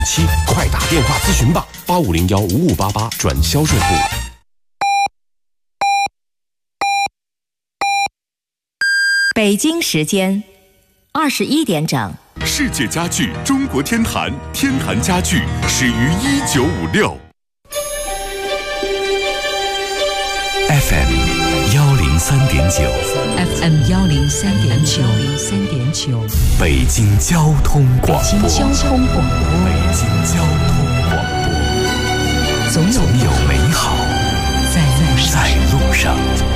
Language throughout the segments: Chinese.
快打电话咨询吧，85015588转销售部。 北京时间21点整。 世界家具中国天坛，天坛家具始于1956。 FM 103.9 FM 103.9 北京交通广播。 北京交通广播。总有美好在路上。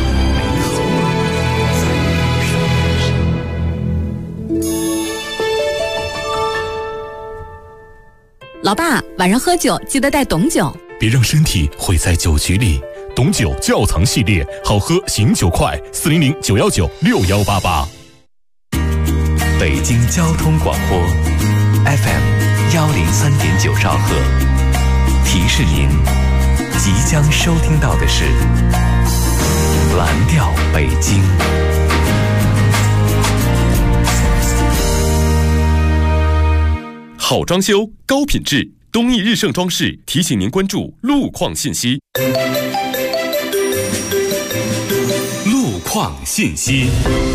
老爸，晚上喝酒记得带董酒， 别让身体毁在酒局里。董酒窖藏系列，好喝醒酒快，400-919-6188。 北京交通广播 FM 103.9兆赫，提示您即将收听到的是蓝调北京。 好装修，高品质，东义日盛装饰提醒您关注路况信息。路况信息。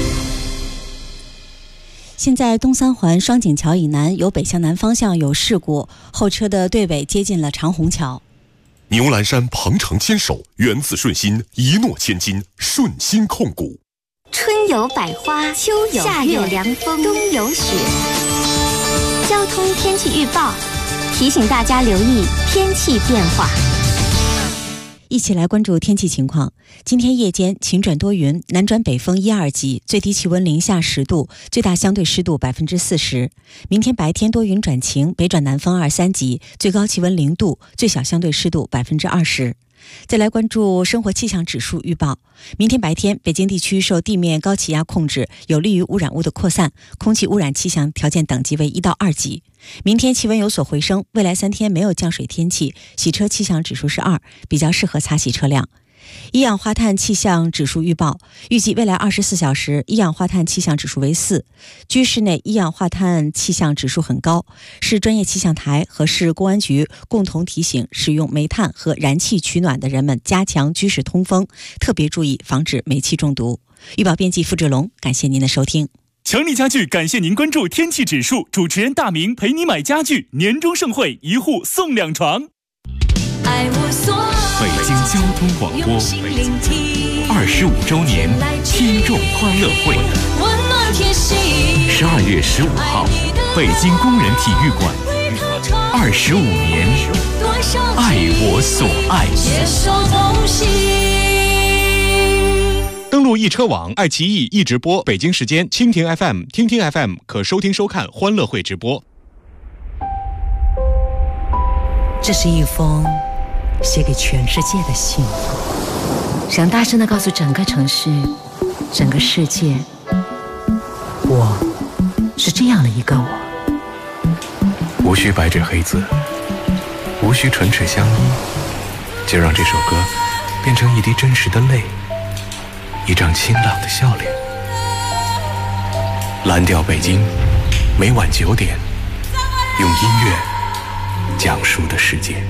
现在东三环双井桥以南由北向南方向有事故，后车的队尾接近了长虹桥。 牛栏山鹏程牵手，源自顺心，一诺千金，顺心控股。 春有百花，秋有夏有凉风，冬有雪。交通天气预报提醒大家留意天气变化。 一起来关注天气情况。今天夜间晴转多云，南转北风1、2级，最低气温零下10度，最大相对湿度40%。明天白天多云转晴，北转南风2、3级，最高气温0度，最小相对湿度20%。再来关注生活气象指数预报。明天白天，北京地区受地面高气压控制，有利于污染物的扩散，空气污染气象条件等级为1到2级。明天气温有所回升，未来3天没有降水天气，洗车气象指数是2，比较适合擦洗车辆。一氧化碳气象指数预报，预计未来24小时一氧化碳气象指数为4，居室内一氧化碳气象指数很高。市专业气象台和市公安局共同提醒使用煤炭和燃气取暖的人们加强居室通风，特别注意防止煤气中毒。预报编辑付志龙，感谢您的收听。 强力家具感谢您关注天气指数，主持人大明陪你买家具，年终盛会1户送2床。 北京交通广播25周年听众欢乐会，12月15号，北京工人体育馆，25年，爱我所爱。 登录易车网、爱奇艺易直播，北京时间蜻蜓 FM、听听 FM 可收听收看欢乐会直播。 这是一封写给全世界的信，想大声地告诉整个城市、整个世界，我是这样的一个我。 无需白纸黑字，无需唇齿相依，就让这首歌变成一滴真实的泪，一张清朗的笑脸。蓝调北京，每晚9点，用音乐讲述的世界。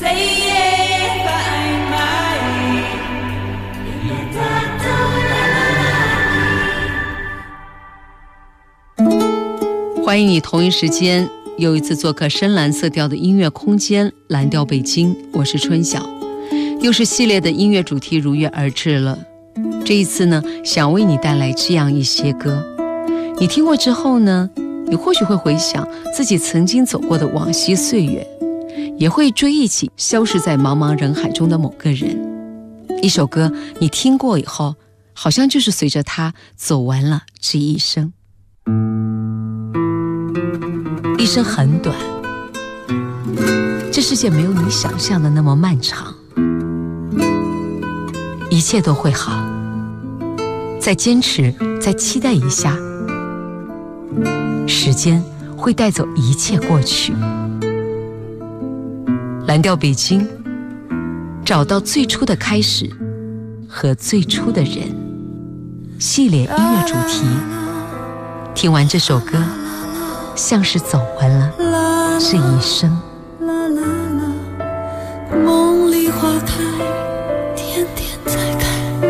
欢迎你同一时间又一次做客深蓝色调的音乐空间，蓝调北京，我是春晓。又是系列的音乐主题如约而至了。这一次呢，想为你带来这样一些歌，你听过之后呢，你或许会回想自己曾经走过的往昔岁月，也会追忆起消失在茫茫人海中的某个人。一首歌你听过以后，好像就是随着他走完了这一生。一生很短，这世界没有你想象的那么漫长，一切都会好，再坚持，再期待一下，时间会带走一切过去。蓝调北京，找到最初的开始和最初的人，系列音乐主题。听完这首歌，像是走完了这一生。 啦啦啦，梦里花开，天天在开，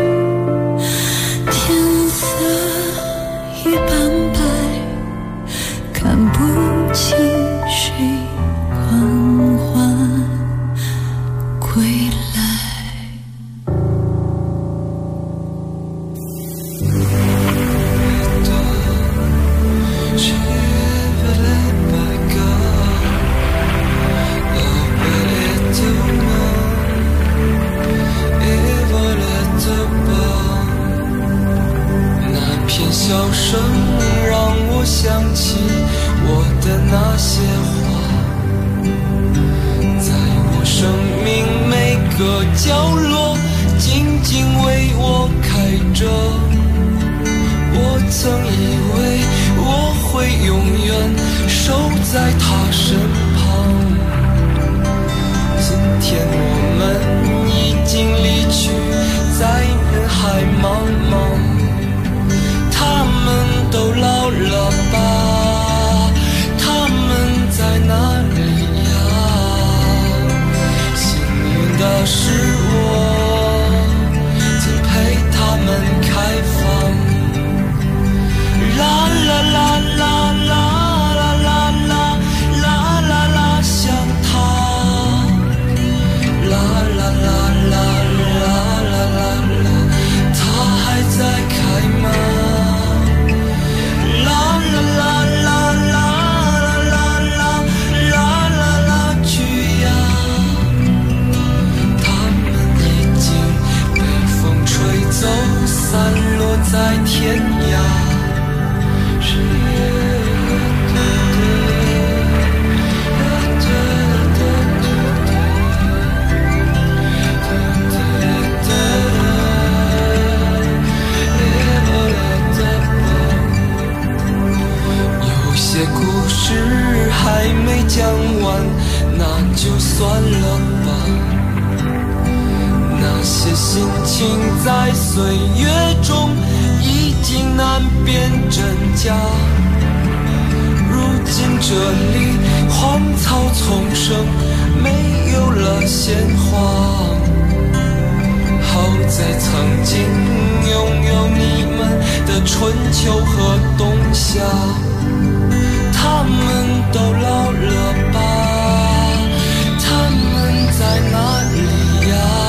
天色已斑白，看不清谁缓缓归来。 笑声让我想起我的那些话，在我生命每个角落静静为我开着。我曾以为我会永远守在他身旁，今天我们已经离去，在人海茫茫。他们都老了吧？他们在哪里呀？幸运的是我曾陪他们开放。啦啦啦啦啦啦啦啦啦啦啦，想他。啦啦啦啦啦啦啦啦，他还在开吗？散落在天涯。有些故事还没讲完，那就算了吧。那些心情在岁月中已经难辨真假，如今这里荒草丛生，没有了鲜花。好在曾经拥有你们的春秋和冬夏，他们都老了吧？他们在哪里呀？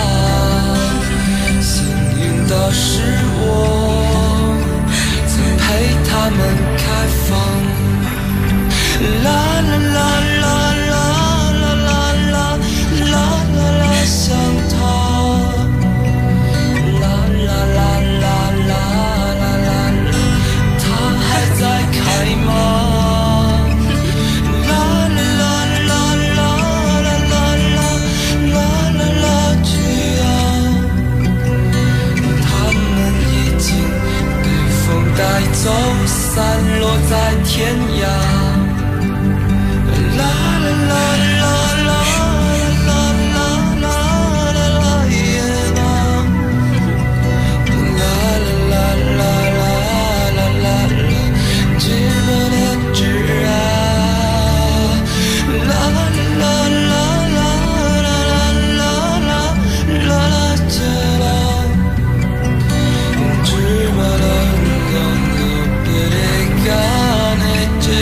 的是我曾陪他们开放。啦啦啦啦啦啦啦啦啦啦啦，想他。啦啦啦啦啦啦啦啦，他还在开吗？带走，散落在天涯。啦啦啦啦啦啦啦啦啦耶啦，啦啦啦啦啦啦啦，知不了知啊，啦啦啦啦啦啦啦啦啦知啦，知不了。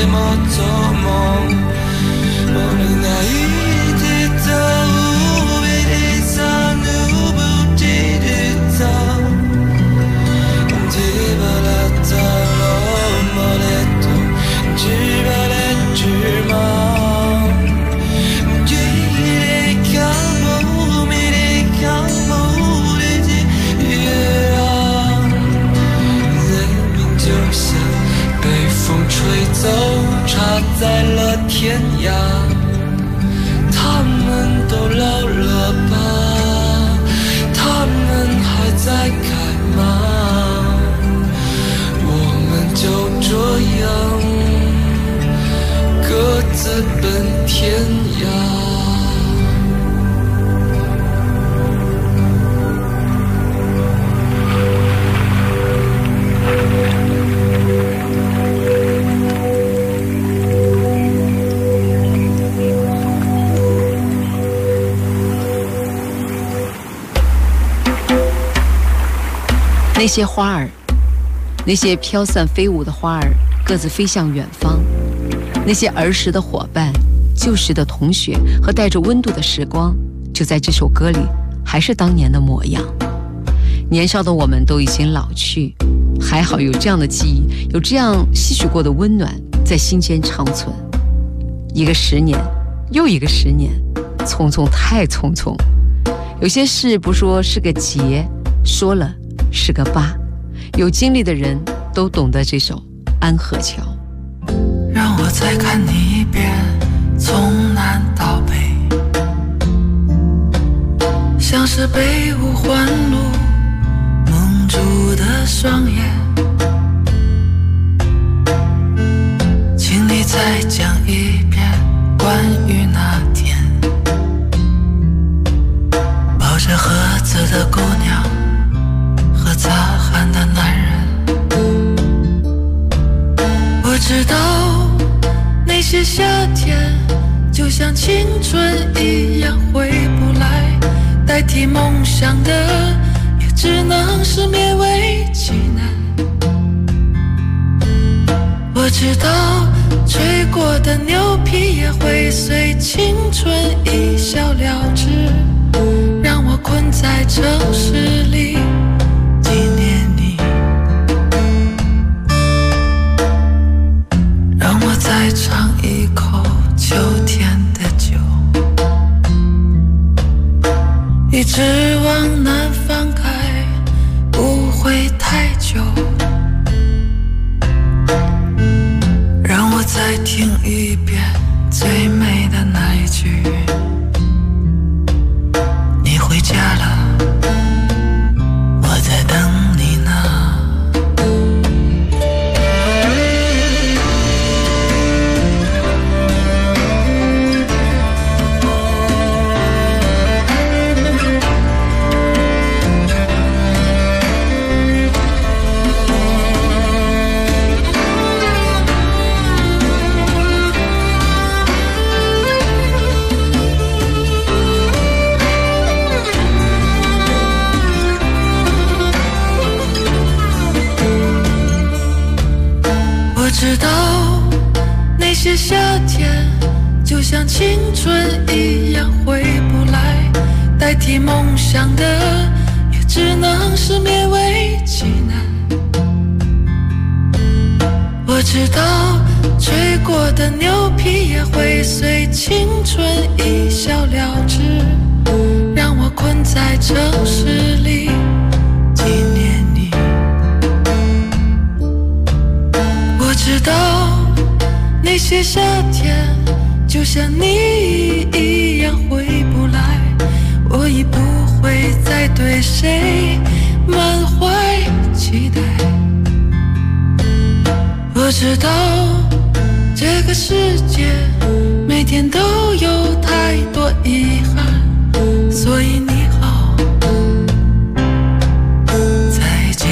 那些花儿，那些飘散飞舞的花儿，各自飞向远方。那些儿时的伙伴，旧时的同学和带着温度的时光，就在这首歌里，还是当年的模样。年少的我们都已经老去，还好有这样的记忆，有这样吸取过的温暖，在心间长存。一个10年，又一个10年，匆匆太匆匆。有些事不说是个结，说了是个疤。有经历的人都懂得这首《安河桥》。 让我再看你一遍，从南到北，像是被五环路蒙住的双眼，请你再讲一遍关于那天抱着盒子的姑娘和擦汗的男人。我知道那些夏天就像青春一样回不来，代替梦想的也只能是勉为其难。我知道吹过的牛皮也会随青春一笑了之，让我困在城市里纪念你。让我再尝一口秋天的酒，一直往南方开，不会太久。让我再听一遍最美的那一句，你回家了，我在等你呢。知道那些夏天就像青春一样回不来，代替梦想的也只能是勉为其难。我知道吹过的牛皮也会随青春一笑了之，让我困在城市里纪念你。我知道那些夏天就像你一样回不来，我已不会再对谁满怀期待。我知道这个世界每天都有太多遗憾，所以你好，再见。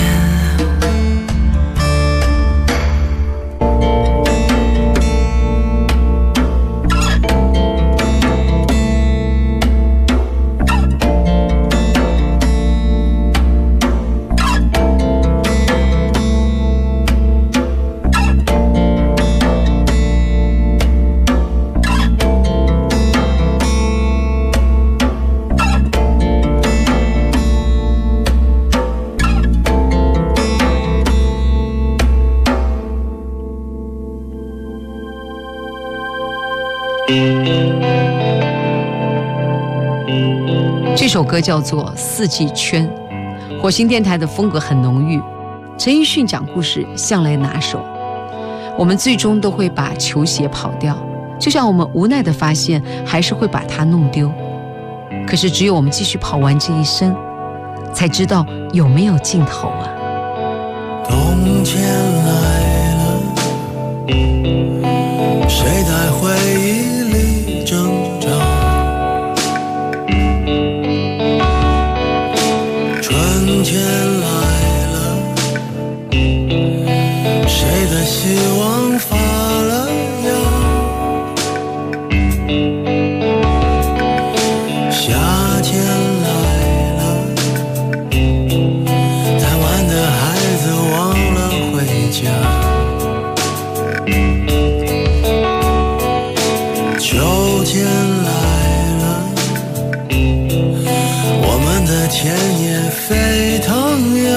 这首歌叫做《四季圈》，火星电台的风格很浓郁，陈奕迅讲故事向来拿手。我们最终都会把球鞋跑掉，就像我们无奈地发现还是会把它弄丢。可是只有我们继续跑完这一生，才知道有没有尽头啊。 冬天来了，谁在回忆里挣扎？春天来了，谁的希望发了芽？夏天来了，贪玩的来了，我们的天也沸腾呀。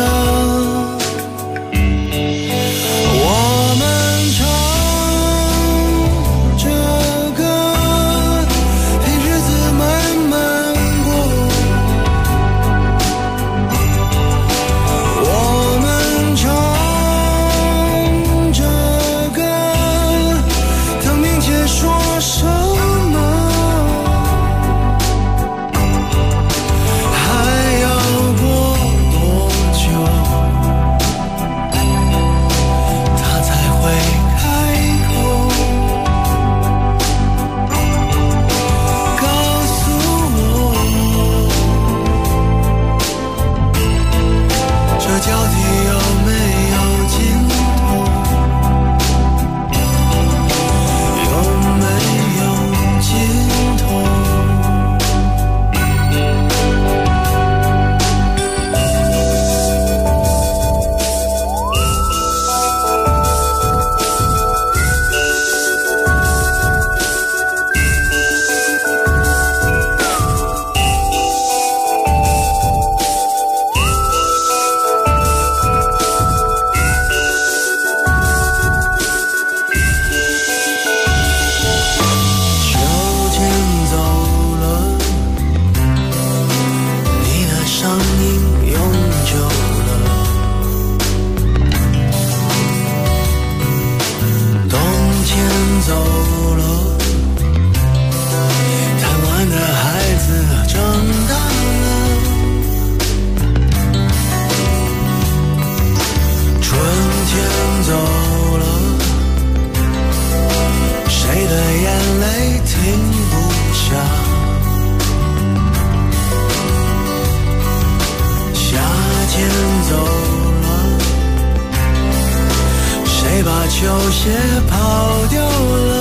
球鞋跑掉了，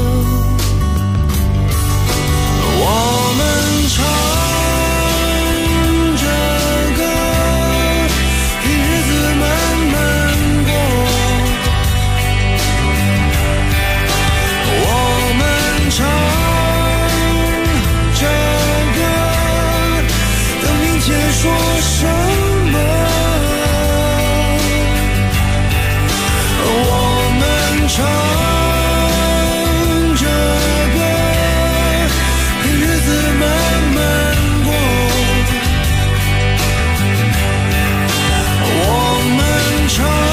我们唱着歌，凭日子慢慢过。我们唱着歌，等明天说什么。唱着歌，陪日子慢慢过。我们唱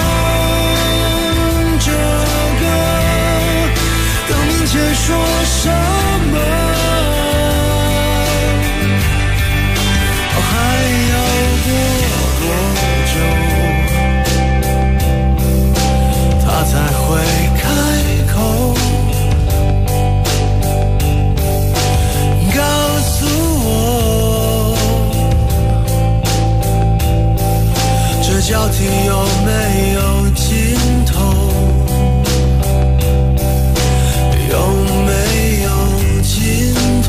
着歌，等明天说什么。还要过多久，他才会开口告诉我，这交替有没有尽头？有没有尽头？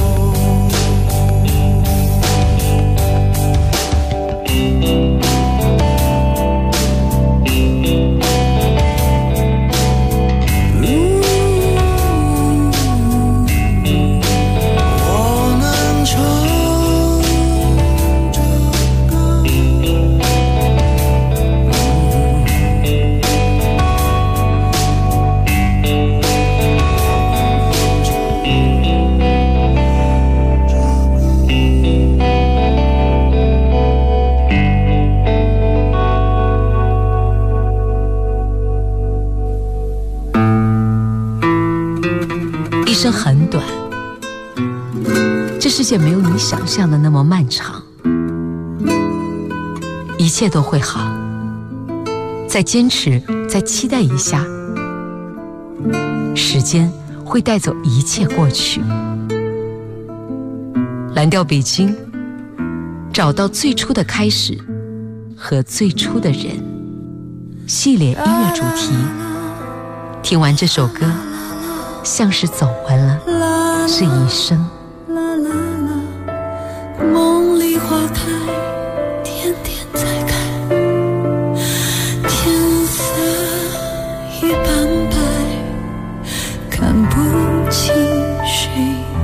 一生很短，这世界没有你想象的那么漫长，一切都会好。再坚持，再期待一下，时间会带走一切过去。蓝调北京，找到最初的开始和最初的人系列音乐主题。听完这首歌，像是走完了这一生。 梦里花开，天天在开，天色已斑白，看不清谁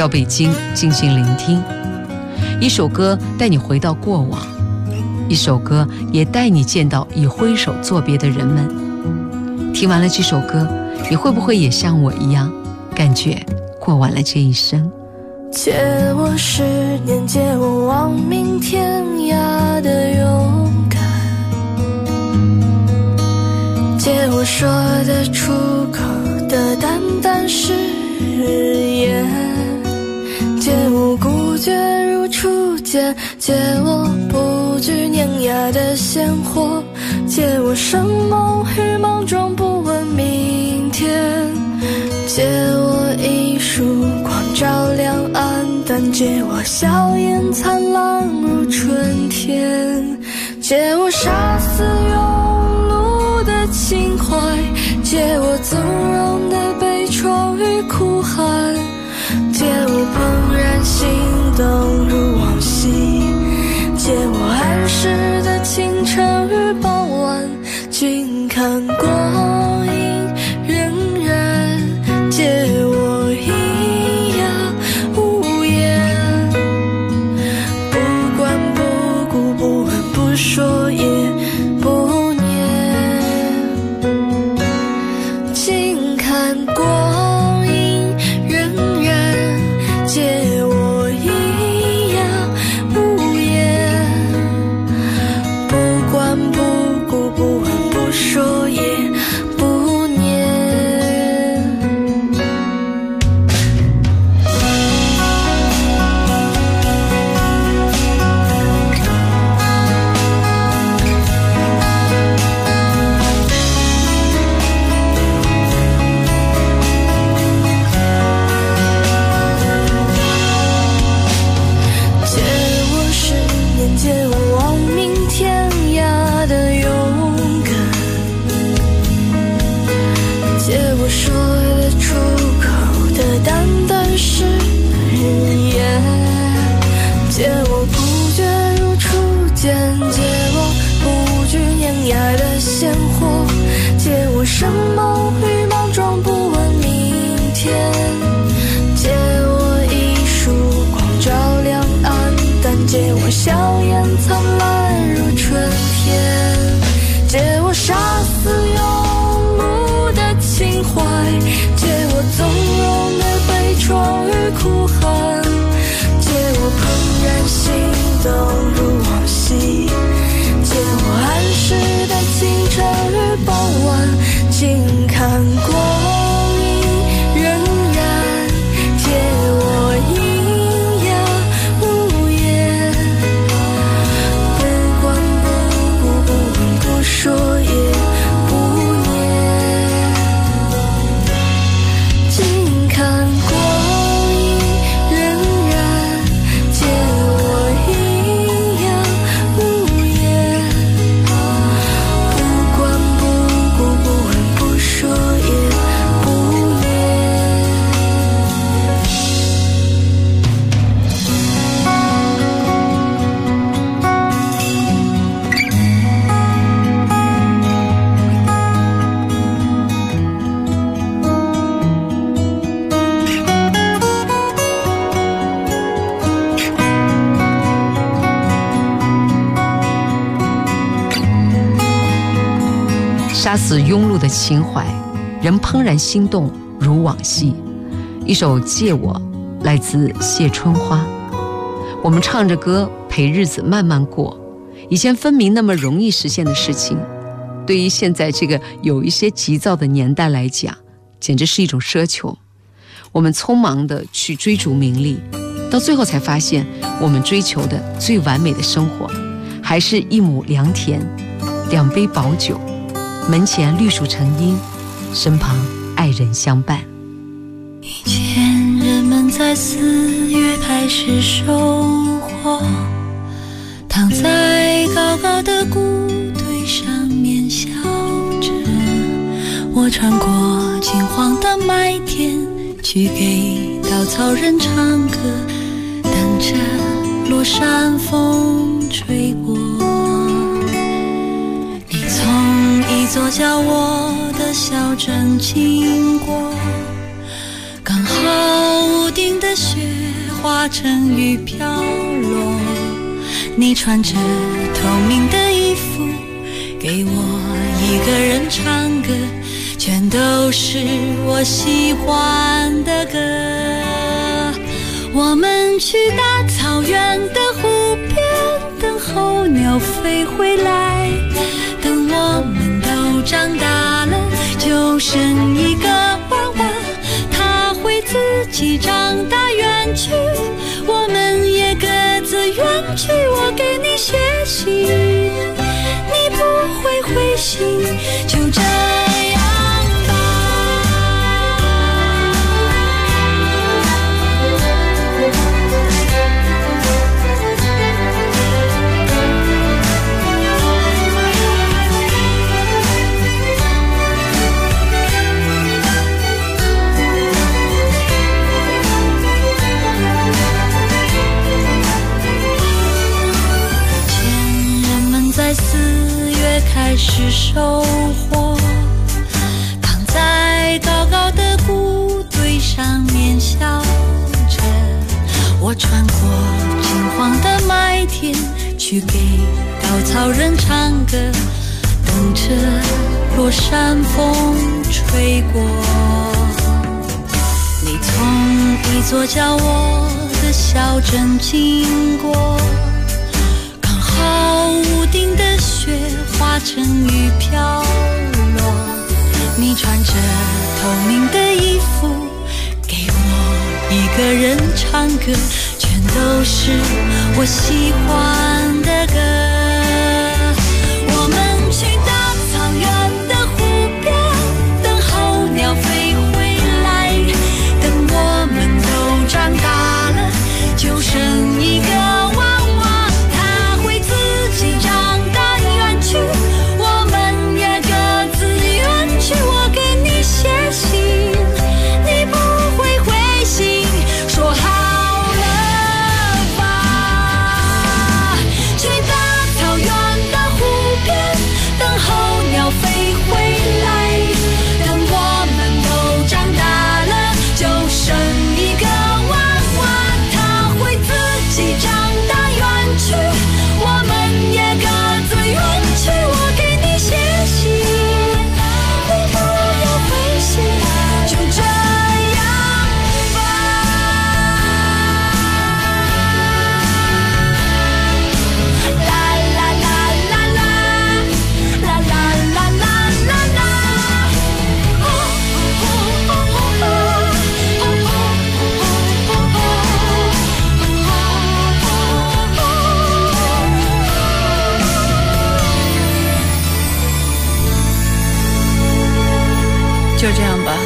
调北京，静静聆听。一首歌带你回到过往，一首歌也带你见到已挥手作别的人们。听完了这首歌，你会不会也像我一样，感觉过完了这一生？ 借我10年，借我亡命天涯的勇敢，借我说得出口的淡淡誓言，借我孤绝如初见，借我不惧碾压的鲜活，借我生猛与莽撞，不问明天，借我一束光照亮暗淡，借我笑颜灿烂如春天，借我杀死庸碌的情怀，借我纵容的悲怆与哭喊，借我怦然心动如往昔，借我安适的清晨与傍晚，静看光阴荏苒，借我喑哑无言，不管不顾，不问不说也不念，静看光阴荏苒，借我喑哑无言，不管不顾，不问不说也不念。借我10年，借我亡命天涯的勇敢，借我说得出口的淡淡誓言，借我孤绝如初见，借我不惧碾压的鲜活，借我生猛与莽撞，不问明天，借我一束光照亮暗淡，借我笑颜灿烂如春天，借我杀死庸碌的情怀，借我纵容的悲怆与哭喊，借我怦然心动如往昔，借我安适的清晨与傍晚，静看光阴荏苒，借我喑哑无言，不管不顾，不问不说也不念，静看光阴荏苒，借我喑哑无言，不管不顾，不问不说也不念。 杀死庸碌的情怀，人怦然心动如往昔。一首《借我》来自谢春花。我们唱着歌陪日子慢慢过，以前分明那么容易实现的事情，对于现在这个有一些急躁的年代来讲，简直是一种奢求。我们匆忙地去追逐名利，到最后才发现，我们追求的最完美的生活，还是一亩良田，2杯薄酒，门前绿树成荫，身旁爱人相伴。 以前人们在4月开始收获，躺在高高的谷堆上面笑着，我穿过金黄的麦田，去给稻草人唱歌，等着落山风吹过。你从一座叫我的小镇经过，刚好屋顶定的雪化成雨飘落，你穿着透明的衣服给我一个人唱歌，全都是我喜欢的歌。我们去大草原的湖边，等候鸟飞回来，等我们都长大了，就剩一个娃娃，他会自己长大远去，我们也各自远去。我给你写信，你不会回信，就这样吧。在4月开始收获，躺在高高的谷堆上面笑着，我穿过金黄的麦田，去给稻草人唱歌，等着落山风吹过。你从一座叫我的小镇经过，屋顶的雪化成雨飘落，你穿着透明的衣服给我一个人唱歌，全都是我喜欢的歌。我们去大草原的湖边，等候鸟飞回来，等我们都长大了，就剩一个娃娃，他会自己长大远去，我们也各自远去。我给你写信，你不会回信，说好了吧。去大草原的湖边，等候鸟飞回来，等我们都长大了，就剩一个娃娃，他会自己长大远去，我们也各自远去。我给你写信，你不要回信，就这样吧。啦啦啦啦啦，啦啦啦啦啦啦。就这样吧。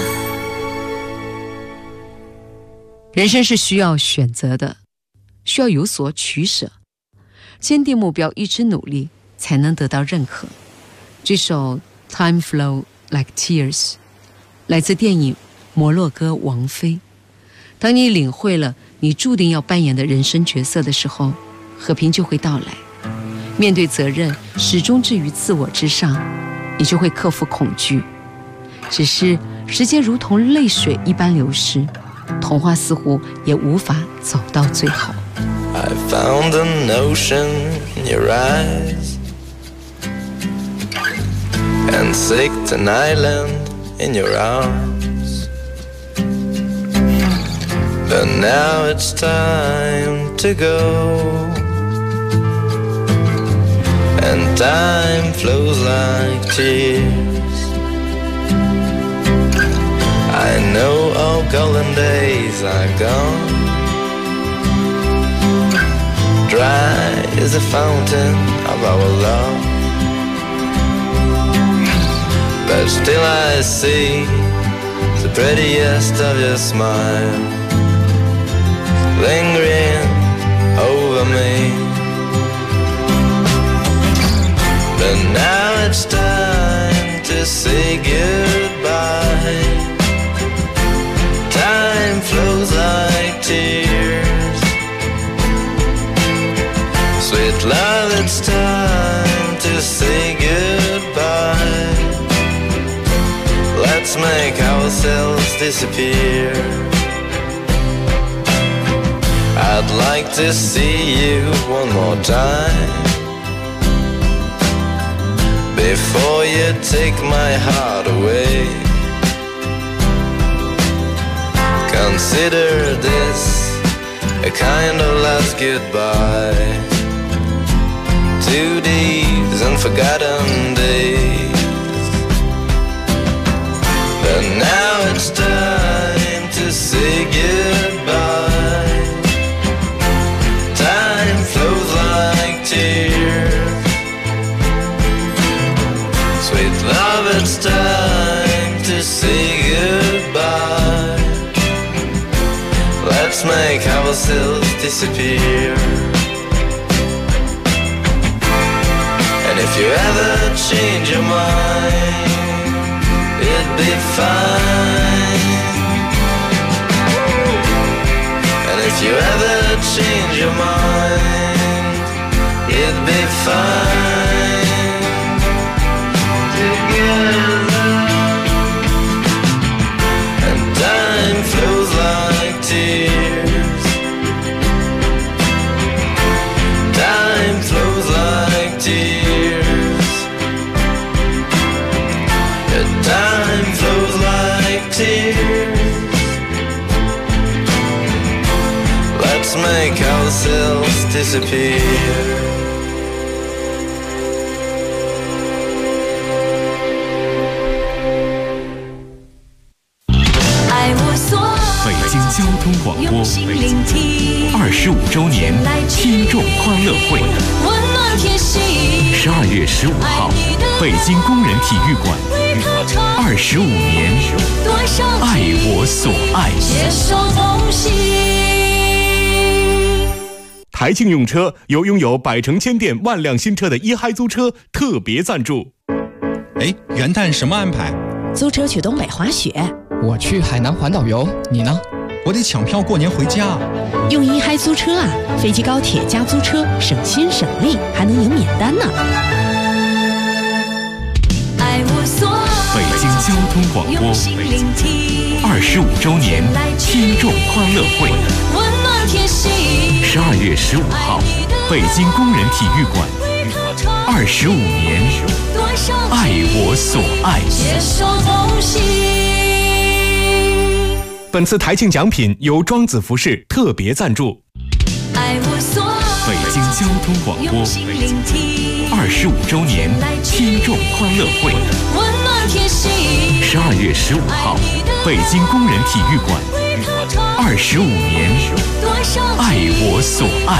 人生是需要选择的，需要有所取舍，坚定目标，一直努力，才能得到认可。这首 Time Flow Like Tears 来自电影《摩洛哥王妃》。当你领会了你注定要扮演的人生角色的时候，和平就会到来。面对责任，始终置于自我之上，你就会克服恐惧。只是时间如同泪水一般流逝，童话似乎也无法走到最后。 I found an ocean in your eyes and seeked an island in your arms, but now it's time to go, and time flows like tears. I know all golden days are gone, dry is the fountain of our love, but still I see the prettiest of your smile lingering over me. But now it's time to say goodbye. Time flows like tears. Sweet love, it's time to say goodbye. Let's make ourselves disappear. I'd like to see you one more time before you take my heart away. Consider this a kind of last goodbye to these unforgotten days. But now it's time to say goodbye. Time flows like tears. Sweet love, it's time to say goodbye. Let's make ourselves disappear. And if you ever change your mind, it'd be fine. And if you ever change your mind, it'd be fine. Together. And time flows like tears. Time flows like tears. Yeah, time flows like tears. Let's make ourselves disappear. 北京交通广播25周年听众欢乐会，12月15号，北京工人体育馆，25年，爱我所爱。 台庆用车由拥有百城千店万辆新车的一嗨租车特别赞助。 哎，元旦什么安排？ 租车去东北滑雪。 我去海南环岛游，你呢？ 我得抢票过年回家。 用一嗨租车啊，飞机高铁加租车，省心省力，还能赢免单呢。 北京交通广播25周年听众欢乐会，12月15号，北京工人体育馆，25年，爱我所爱。 本次台庆奖品由庄子服饰特别赞助。 北京交通广播25周年听众欢乐会，12月15号，北京工人体育馆，25年，爱我所爱。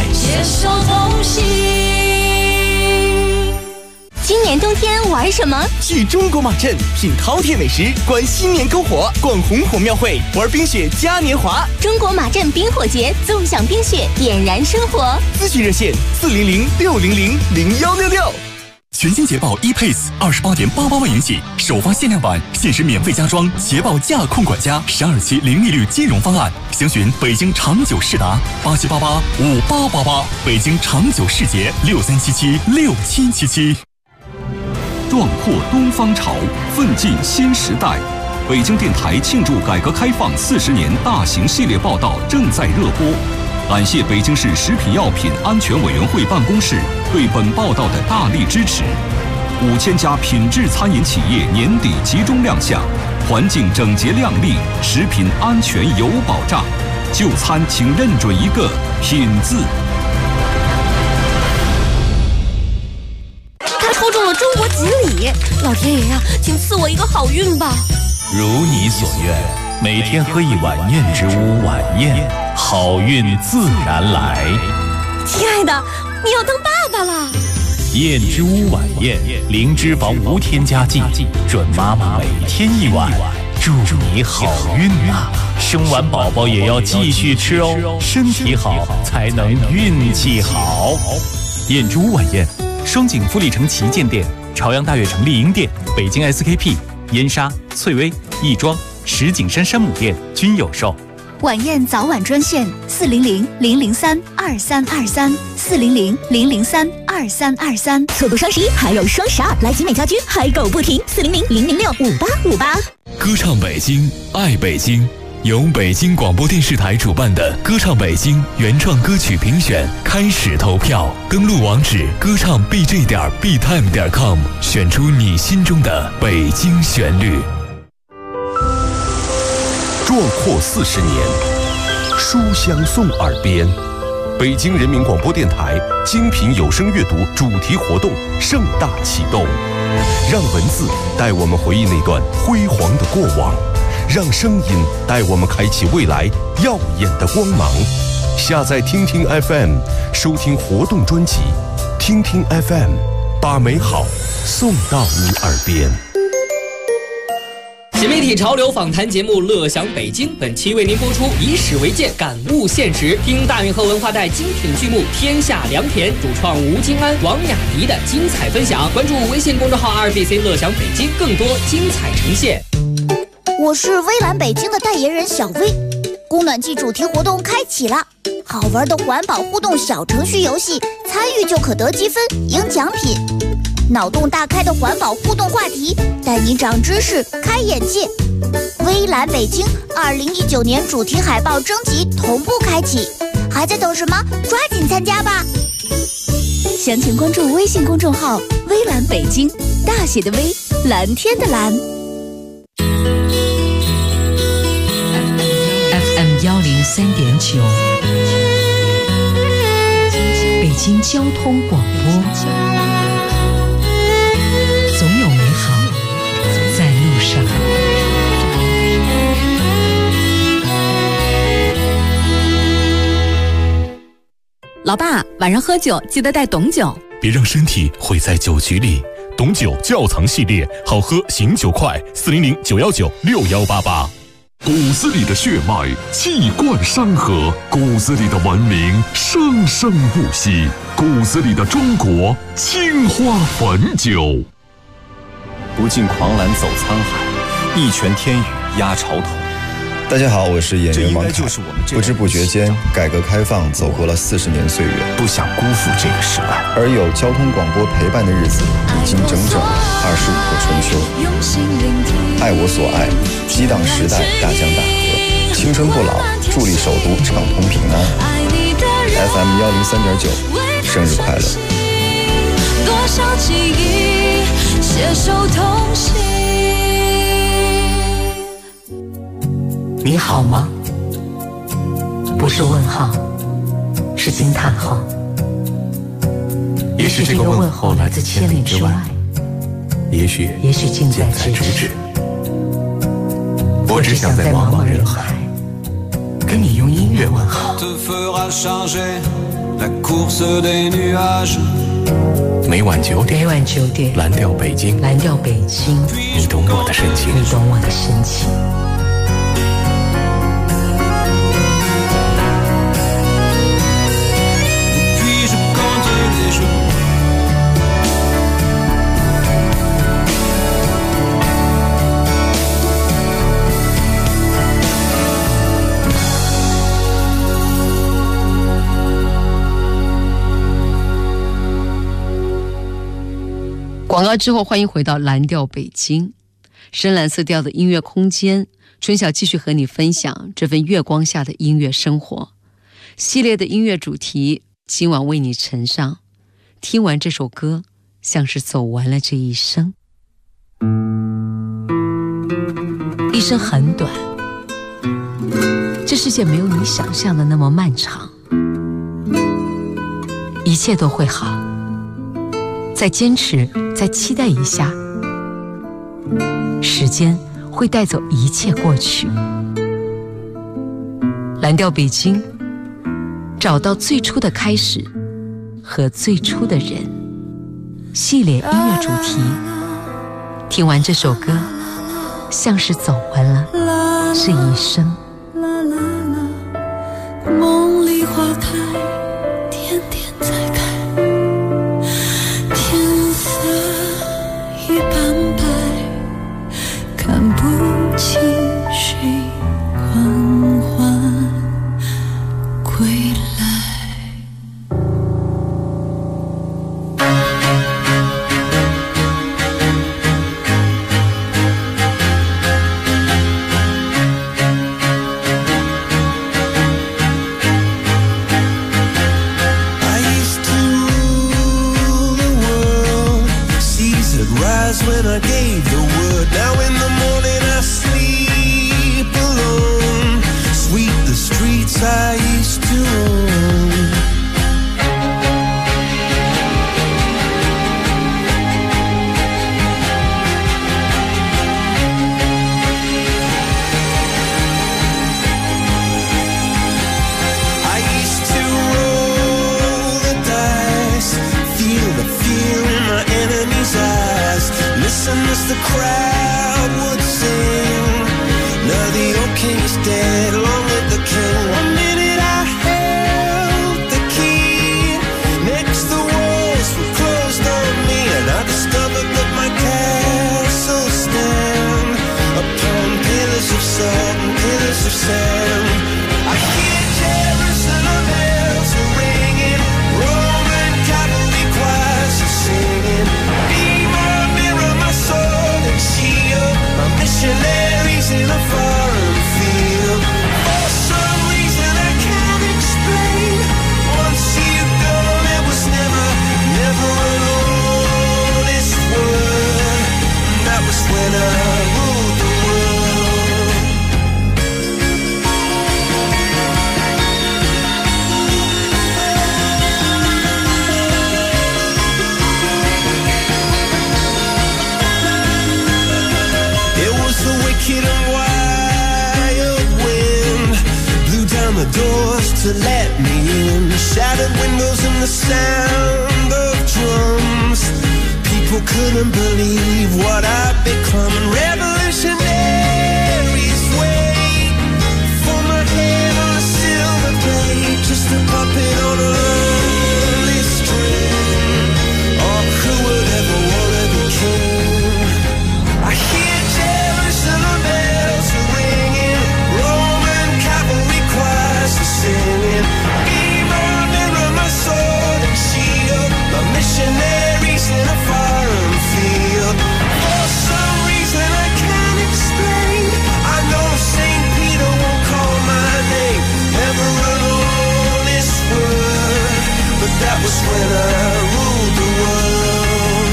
今年冬天玩什么？ 去中国马镇品饕餮美食，观新年篝火，逛红火庙会，玩冰雪嘉年华。 中国马镇冰火节，纵享冰雪，点燃生活。 咨询热线400-600-0166。 全新捷豹 ePace 28.88万元起，首发限量版，限时免费加装捷豹驾控管家12期零利率金融方案。详询北京长久世达87885888，北京长久世捷63776777。 壮阔东方潮，奋进新时代。北京电台庆祝改革开放40年大型系列报道正在热播。感谢北京市食品药品安全委员会办公室对本报道的大力支持。5000家品质餐饮企业年底集中亮相，环境整洁亮丽，食品安全有保障。就餐请认准一个“品”字。 他抽中了中国锦鲤，老天爷呀，请赐我一个好运吧！ 如你所愿，每天喝一碗燕之屋晚宴，好运自然来。 亲爱的，你要当爸爸了！ 燕之屋晚宴，零脂肪无添加剂，准妈妈每天一碗，祝你好运啊！生完宝宝也要继续吃哦，身体好才能运气好。 燕之屋晚宴，双井富力城旗舰店、朝阳大悦城丽婴店、北京 SKP、燕莎、翠微、亦庄、石景山山姆店均有售。 晚宴早晚专线400-003-2323，400-003-2323。 错过双11还有双12，来集美家居嗨购不停，400-006-5858。 歌唱北京，爱北京， 由北京广播电视台主办的歌唱北京原创歌曲评选开始投票，登录网址歌唱 bj.btime.com， 选出你心中的北京旋律。 壮阔40年，书香送耳边。北京人民广播电台精品有声阅读主题活动盛大启动，让文字带我们回忆那段辉煌的过往，让声音带我们开启未来耀眼的光芒。下载听听 FM， 收听活动专辑。听听 FM， 把美好送到你耳边。 新媒体潮流访谈节目《乐享北京》本期为您播出以史为鉴，感悟现实。听大运河文化带精品剧目《天下良田》主创吴京安、王雅迪的精彩分享。关注微信公众号 2BC 乐享北京，更多精彩呈现。 我是微蓝北京的代言人小薇，供暖季主题活动开启了，好玩的环保互动小程序游戏，参与就可得积分赢奖品。脑洞大开的环保互动话题，带你长知识开眼界。微蓝北京2019年主题海报征集同步开启，还在等什么？抓紧参加吧！详情关注微信公众号微蓝北京，大写的微，蓝天的蓝。 FM 103.9，北京交通广播。总有美好在路上。 老爸，晚上喝酒记得带董酒， 别让身体毁在酒局里。董酒窖藏系列，好喝醒酒快，400-919-6188。 骨子里的血脉气贯山河，骨子里的文明生生不息，骨子里的中国青花汾酒。 不尽狂澜走沧海，一拳天宇压潮头。 大家好，我是演员王凯。不知不觉间，改革开放走过了40年岁月， 不想辜负这个时代。 而有交通广播陪伴的日子，已经整整25个春秋。爱我所爱，激荡时代，大江大河，青春不老，助力首都畅通平安。FM 103.9，生日快乐！ 多少记忆携手同行。 你好吗？不是问号，是惊叹号。 也许这个问候来自千里之外，也许近在咫尺。我只想在茫茫人海跟你用音乐问好。每晚9点，蓝调北京，你懂我的深情。 广告之后，欢迎回到蓝调北京，深蓝色调的音乐空间。春晓继续和你分享这份月光下的音乐生活系列的音乐主题，今晚为你呈上。听完这首歌，像是走完了这一生。一生很短，这世界没有你想象的那么漫长，一切都会好。再坚持，再期待一下，时间会带走一切过去。蓝调北京，找到最初的开始和最初的人系列音乐主题。听完这首歌，像是走完了这一生。 梦里花开，天天在开，天色已斑白，看不清谁缓缓归来。 eyes when I gave the word. Now in the morning I sleep alone. Sweep the streets I used to own. I used to roll the dice, feel the fear in my enemy's eyes. Listen as the crowd would sing. Now the old king is dead, long live the king. One minute I held the key, next the walls were closed on me, and I discovered that my castle stand upon pillars of salt and pillars of sand. I hear Jerusalem bells are ringing, Roman cavalry choirs are singing. Be my mirror, my sword and shield, my missionaries in a foreign field. For some reason I can't explain, once you've gone it was never, never an honest word. That was when I ruled the world. It was the wicked and wild wind, blew down the doors to let me in. Shattered windows and the sound of drums. People couldn't believe what I'd become. And revolutionaries wait for my head on a silver plate, just a puppet on a lonely string. Oh, who would ever want to be king? I hear Jerusalem bells are ringing, Roman cavalry choirs are singing. Be my mirror, my sword and shield, my missionaries in a foreign field. For some reason I can't explain, I know St. Peter won't call my name, never an honest word. But that was when I ruled the world.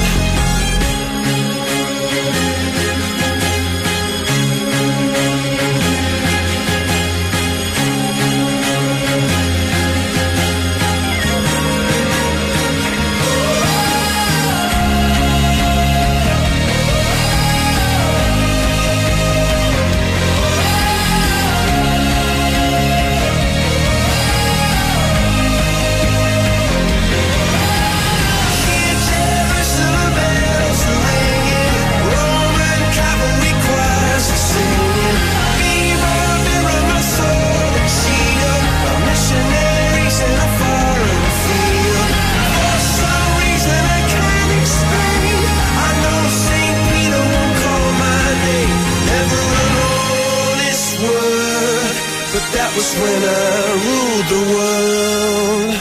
Hear Jerusalem bells are ringing, Roman cavalry choirs are singing. Be my mirror, my sword and shield, my missionaries in a foreign field. For some reason I can't explain, I know St. Peter won't call my name, never an honest word. But that was when I ruled the world.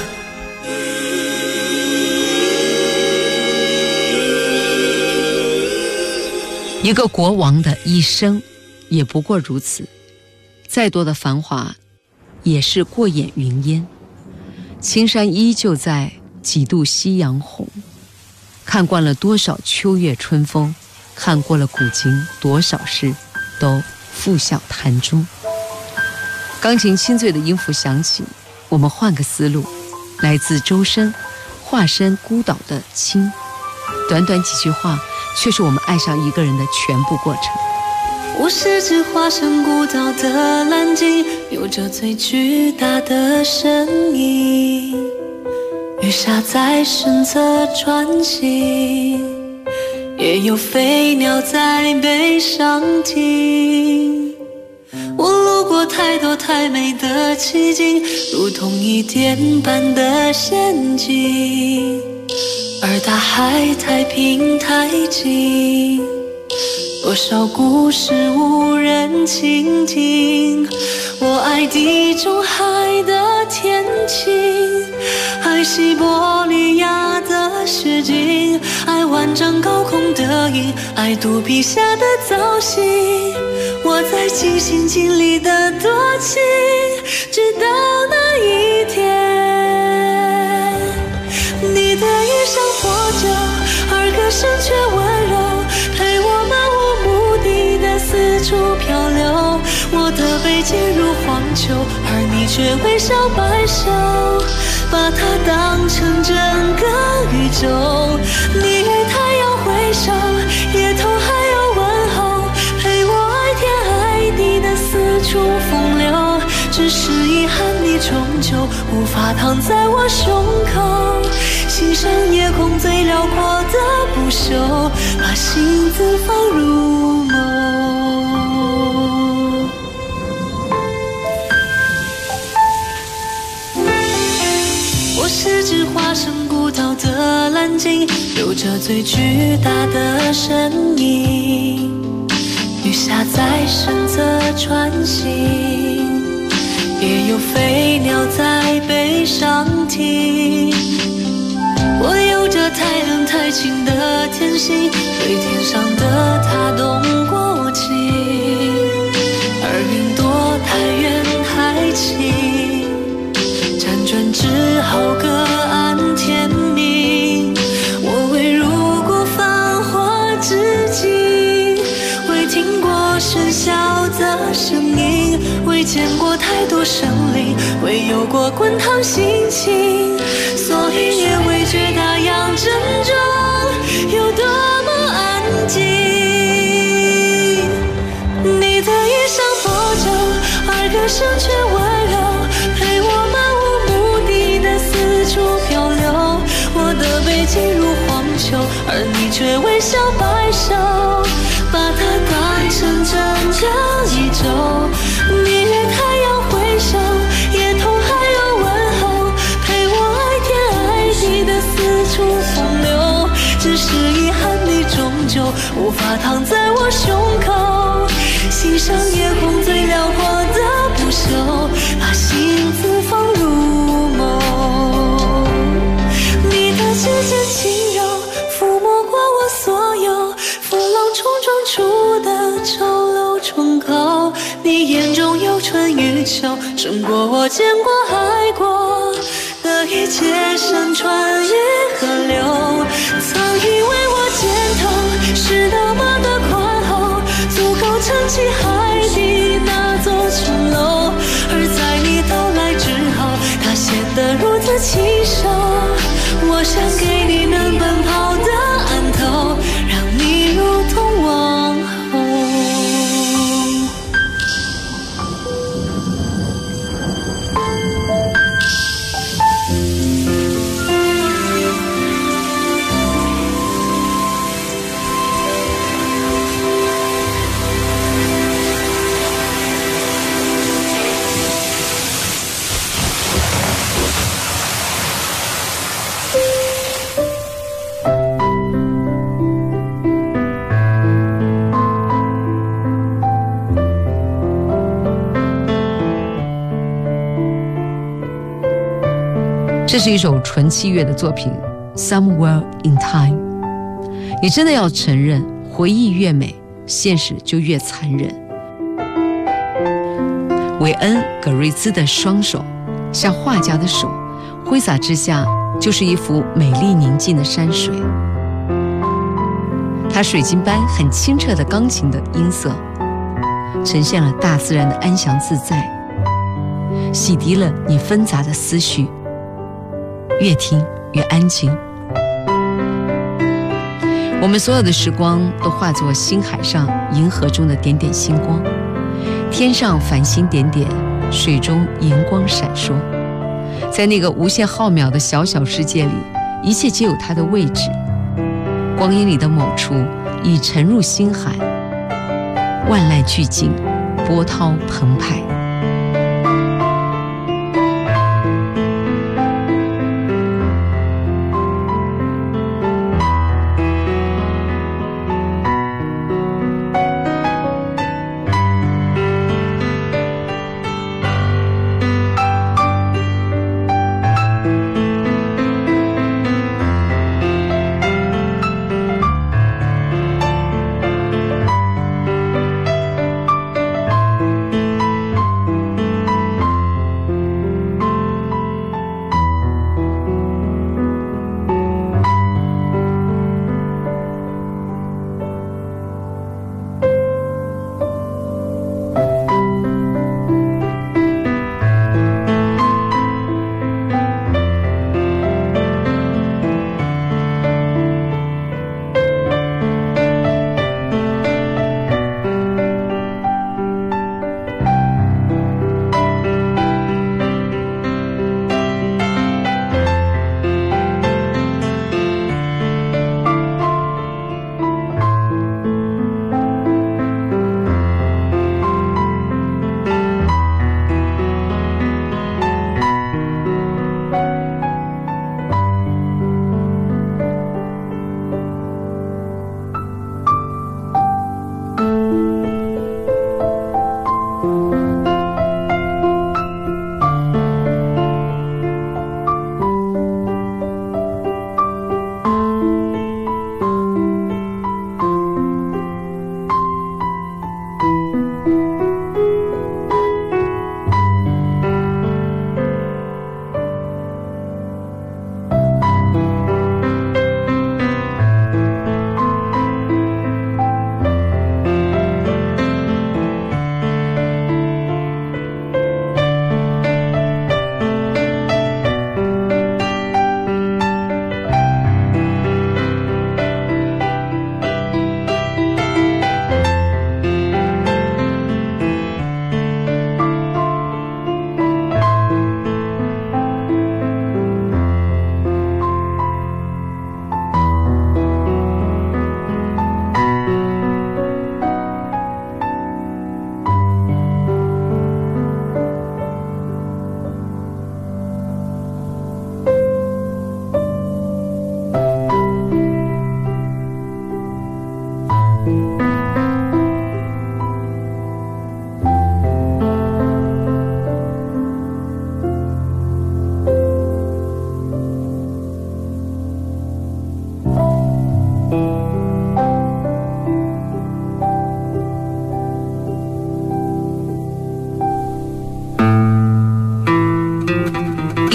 一个国王的一生也不过如此，再多的繁华也是过眼云烟。青山依旧在，几度夕阳红。看惯了多少秋月春风，看过了古今多少事，都付笑谈中。钢琴清脆的音符响起，我们换个思路，来自周深，化身孤岛的青。短短几句话，却是我们爱上一个人的全部过程。 我是只化身孤岛的蓝鲸，有着最巨大的身影。雨下在身侧穿行，也有飞鸟在背上停。我路过太多太美的奇景，如同一电般的陷阱，而大海太平太静，多少故事无人倾听。我爱地中海的天晴，爱西伯利亚的雪景，爱万丈高空的鹰，爱肚皮下的造型。我在尽心尽力的多情，直到那一天，你的衣裳破旧，而歌声却温柔。 的背进入荒丘，而你却微笑摆手，把它当成整个宇宙。你与太阳挥手，夜头还有问候，陪我爱天爱地的四处风流。只是遗憾，你终究无法躺在我胸口，欣赏夜空最辽阔的不朽，把心字放入梦。我是只化身孤岛的蓝鲸，有着最巨大的身影，雨下在身侧穿行，也有飞鸟在背上停。我有着太冷太清的天性，对天上的它动过情，而云朵太远太轻，辗转只好各安天命。我未入过繁华之境，未听过喧嚣的声音，未见过太多生灵，未有过滚烫心情，所以也未觉大洋真正有多么安静。你的衣裳破旧，而歌声却温柔，陪我漫无目的的四处漂流。我的背进入荒丘，而你却微笑摆手，把它当成整个宇宙。你与太阳挥手，夜头还有问候，陪我爱天爱地的四处风流。只是遗憾，你终究无法躺在我胸口，欣赏夜空最辽阔的不朽，把心字放入梦。你的指尖轻柔，抚摸过我所有浮浪冲撞出的丑陋窗口。你眼中有春与秋，胜过我见过爱过的一切山川与河流。曾以为我肩头是那么的宽厚，足够撑起海底那座城楼，而在你到来之后，它显得如此清瘦。我想给你能奔跑的岸头，让你如同王后。 这是一首纯器乐的作品 Somewhere in Time。 你真的要承认，回忆越美，现实就越残忍。韦恩·葛瑞兹的双手像画家的手，挥洒之下就是一幅美丽宁静的山水。它水晶般很清澈的钢琴的音色，呈现了大自然的安详自在，洗涤了你纷杂的思绪，越听越安静。我们所有的时光都化作星海上银河中的点点星光，天上繁星点点，水中银光闪烁。在那个无限浩渺的小小世界里，一切皆有它的位置。光阴里的某处已沉入星海，万籁俱静，波涛澎湃。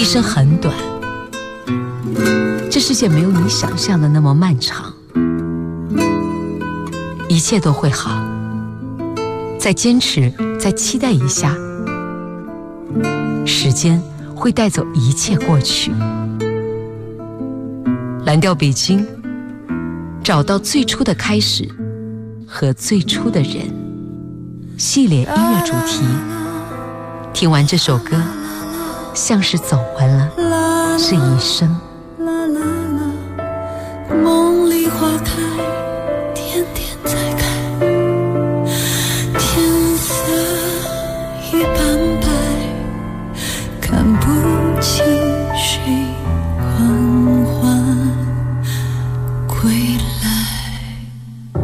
生很短，这世界没有你想象的那么漫长，一切都会好。再坚持，再期待一下，时间会带走一切过去。蓝调北京，找到最初的开始和最初的人系列音乐主题。听完这首歌，像是走完了这一生。 梦里花开，天天在开，天色已斑白，看不清谁缓缓归来。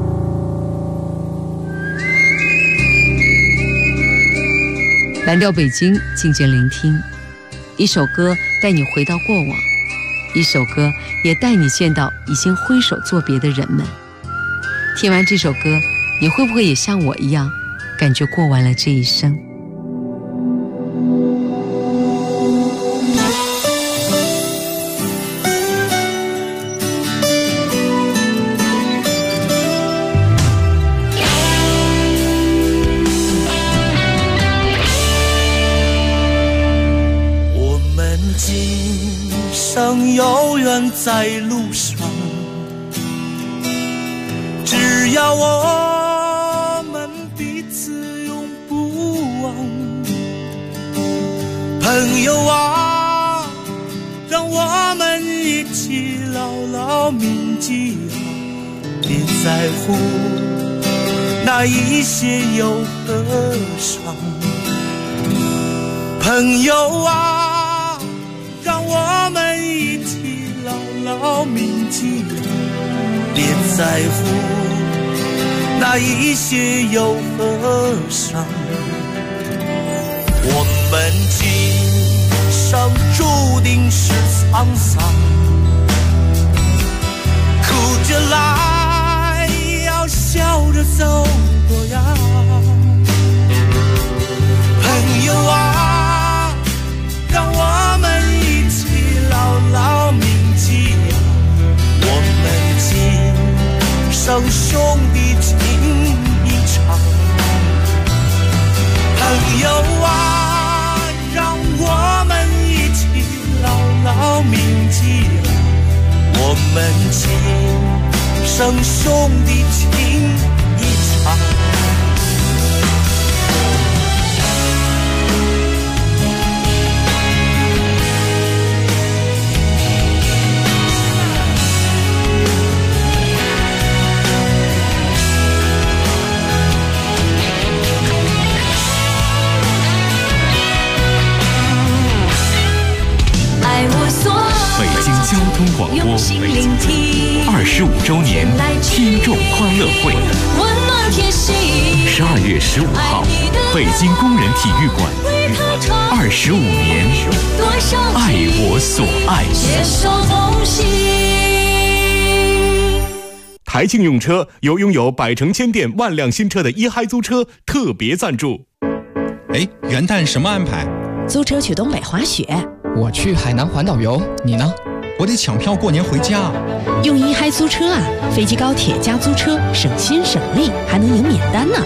蓝调北京，静静聆听，一首歌带你回到过往，一首歌也带你见到已经挥手作别的人们。听完这首歌，你会不会也像我一样，感觉过完了这一生？ 遥远在路上，只要我们彼此永不忘。朋友啊，让我们一起牢牢铭记啊，别在乎那一些又何伤。朋友啊，让我们一起牢牢铭记，别在乎那一些又何伤。我们今生注定是沧桑，哭着来，要笑着走多样。朋友啊，让我们一起牢牢铭记啊，我们今生兄弟情一场。朋友啊，让我们一起牢牢铭记啊，我们今生兄弟情一场。 北京交通广播25周年听众欢乐会，12月15号，北京工人体育馆，25年，爱我所爱。 台庆用车由拥有百城千店万辆新车的一嗨租车特别赞助。 哎，元旦什么安排？ 租车去东北滑雪。 我去海南环岛游，你呢？我得抢票过年回家。 用一嗨租车啊，飞机高铁加租车，省心省力，还能赢免单呢。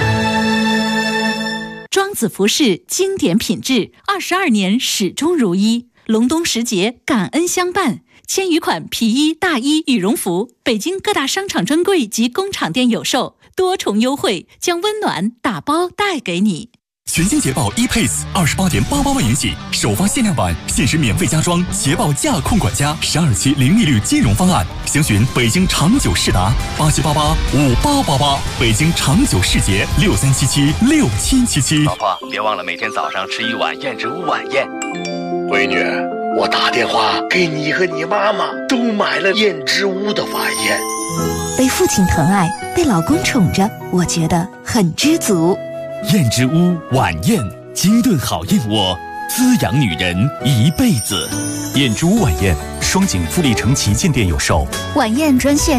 庄子服饰经典品质，22年始终如一。隆冬时节，感恩相伴，千余款皮衣、大衣、羽绒服，北京各大商场专柜及工厂店有售，多重优惠，将温暖打包带给你。 全新捷豹 ePace 28.88万元起，首发限量版，限时免费加装捷豹驾控管家12期零利率金融方案，详询北京长久世达87885888，北京长久世捷63776777。 老婆，别忘了每天早上吃一碗燕之屋晚宴。 闺女，我打电话给你和你妈妈都买了燕之屋的晚宴。 被父亲疼爱，被老公宠着，我觉得很知足。 燕之屋晚宴，精炖好燕窝，滋养女人一辈子。 燕之屋晚宴，双井富力城旗舰店有售。 晚宴专线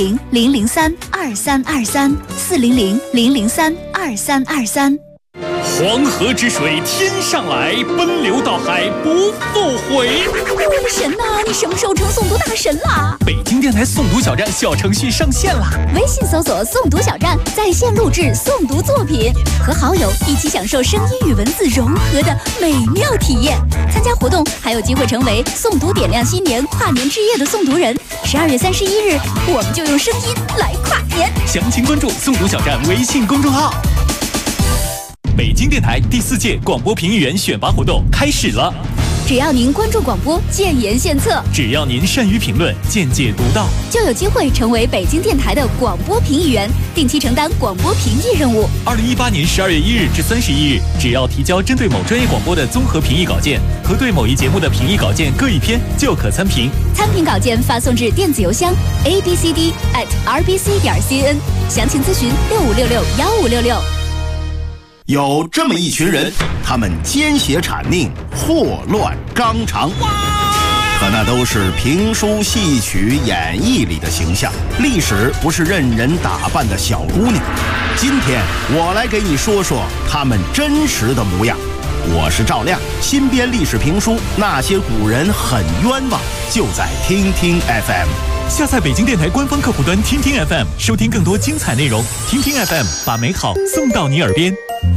400-003-2323，400-003-2323。 黄河之水天上来，奔流到海不复回。 神呐，你什么时候成诵读大神啦？ 北京电台诵读小站小程序上线啦！ 微信搜索诵读小站，在线录制诵读作品，和好友一起享受声音与文字融合的美妙体验。参加活动还有机会成为诵读点亮新年跨年之夜的诵读人。12月31日，我们就用声音来跨年。 详情关注诵读小站微信公众号。北京电台第4届广播评议员选拔活动开始了。 只要您关注广播，建言献策； 只要您善于评论，见解独到， 就有机会成为北京电台的广播评议员，定期承担广播评议任务。 2018年12月1日至31日，只要提交针对某专业广播的综合评议稿件和对某一节目的评议稿件各一篇，就可参评。 参评稿件发送至电子邮箱 abcd@rbc.cn， 详情咨询65661566。 有这么一群人，他们奸邪产佞，祸乱纲常，可那都是评书、戏曲、演绎里的形象。历史不是任人打扮的小姑娘。今天我来给你说说他们真实的模样。我是赵亮，新编历史评书《那些古人很冤枉》，就在听听 FM。 下载北京电台官方客户端听听 FM， 收听更多精彩内容。听听 FM， 把美好送到你耳边。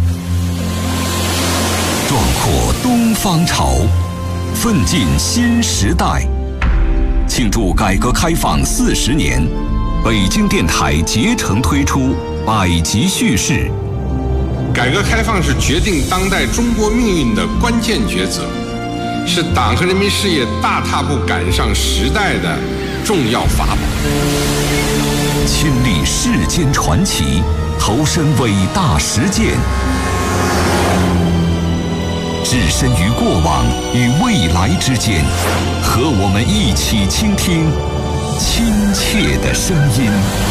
壮阔东方潮，奋进新时代。庆祝改革开放40年，北京电台竭诚推出百集叙事。 改革开放是决定当代中国命运的关键抉择，是党和人民事业大踏步赶上时代的重要法宝。 亲历世间传奇，投身伟大实践，置身于过往与未来之间，和我们一起倾听亲切的声音。